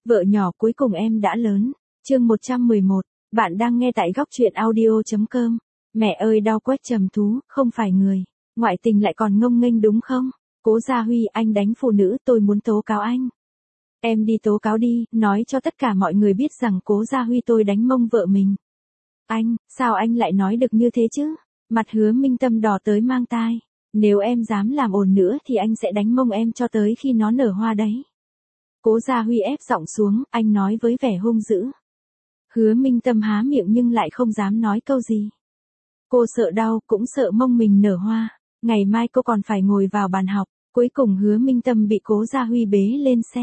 Vợ nhỏ cuối cùng em đã lớn. Chương 111. Bạn đang nghe tại góc truyện audio.com. Mẹ ơi đau quét trầm thú, không phải người. Ngoại tình lại còn ngông nghênh đúng không? Cố Gia Huy, anh đánh phụ nữ, tôi muốn tố cáo anh. Em đi tố cáo đi, nói cho tất cả mọi người biết rằng Cố Gia Huy tôi đánh mông vợ mình. Anh, sao anh lại nói được như thế chứ? Mặt Hứa Minh Tâm đỏ tới mang tai. Nếu em dám làm ồn nữa thì anh sẽ đánh mông em cho tới khi nó nở hoa đấy. Cố Gia Huy ép giọng xuống, anh nói với vẻ hung dữ. Hứa Minh Tâm há miệng nhưng lại không dám nói câu gì. Cô sợ đau, cũng sợ mông mình nở hoa. Ngày mai cô còn phải ngồi vào bàn học. Cuối cùng Hứa Minh Tâm bị Cố Gia Huy bế lên xe.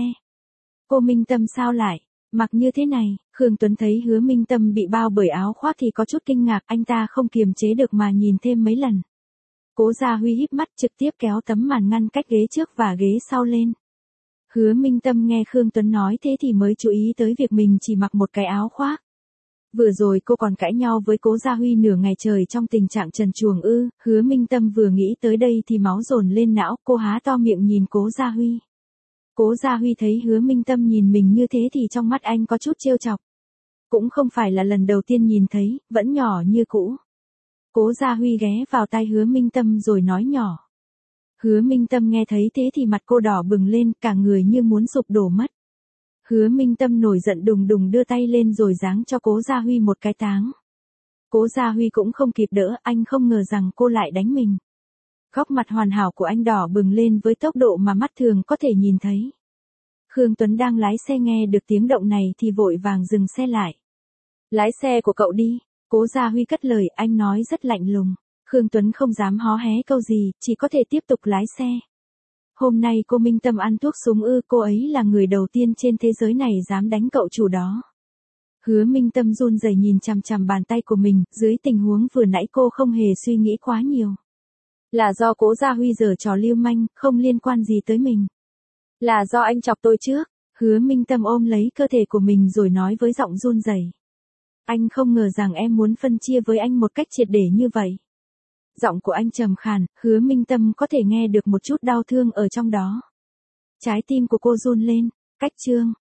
Cô Minh Tâm sao lại mặc như thế này? Khương Tuấn thấy Hứa Minh Tâm bị bao bởi áo khoác thì có chút kinh ngạc, anh ta không kiềm chế được mà nhìn thêm mấy lần. Cố Gia Huy híp mắt trực tiếp kéo tấm màn ngăn cách ghế trước và ghế sau lên. Hứa Minh Tâm nghe Khương Tuấn nói thế thì mới chú ý tới việc mình chỉ mặc một cái áo khoác. Vừa rồi cô còn cãi nhau với Cố Gia Huy nửa ngày trời trong tình trạng trần truồng ư? Hứa Minh Tâm vừa nghĩ tới đây thì máu dồn lên não, cô há to miệng nhìn Cố Gia Huy. Cố Gia Huy thấy Hứa Minh Tâm nhìn mình như thế thì trong mắt anh có chút trêu chọc. Cũng không phải là lần đầu tiên nhìn thấy, vẫn nhỏ như cũ. Cố Gia Huy ghé vào tai Hứa Minh Tâm rồi nói nhỏ. Hứa Minh Tâm nghe thấy thế thì mặt cô đỏ bừng lên, cả người như muốn sụp đổ mất. Hứa Minh Tâm nổi giận đùng đùng đưa tay lên rồi giáng cho Cố Gia Huy một cái táng. Cố Gia Huy cũng không kịp đỡ, anh không ngờ rằng cô lại đánh mình. Góc mặt hoàn hảo của anh đỏ bừng lên với tốc độ mà mắt thường có thể nhìn thấy. Khương Tuấn đang lái xe nghe được tiếng động này thì vội vàng dừng xe lại. Lái xe của cậu đi. Cố Gia Huy cất lời, anh nói rất lạnh lùng. Khương Tuấn không dám hó hé câu gì, chỉ có thể tiếp tục lái xe. Hôm nay cô Minh Tâm ăn thuốc súng ư? Cô ấy là người đầu tiên trên thế giới này dám đánh cậu chủ đó. Hứa Minh Tâm run rẩy nhìn chằm chằm bàn tay của mình, dưới tình huống vừa nãy cô không hề suy nghĩ quá nhiều. Là do Cố Gia Huy giở trò lưu manh, không liên quan gì tới mình. Là do anh chọc tôi trước. Hứa Minh Tâm ôm lấy cơ thể của mình rồi nói với giọng run rẩy. Anh không ngờ rằng em muốn phân chia với anh một cách triệt để như vậy. Giọng của anh trầm khàn, Hứa Minh Tâm có thể nghe được một chút đau thương ở trong đó. Trái tim của cô run lên. Cách chương.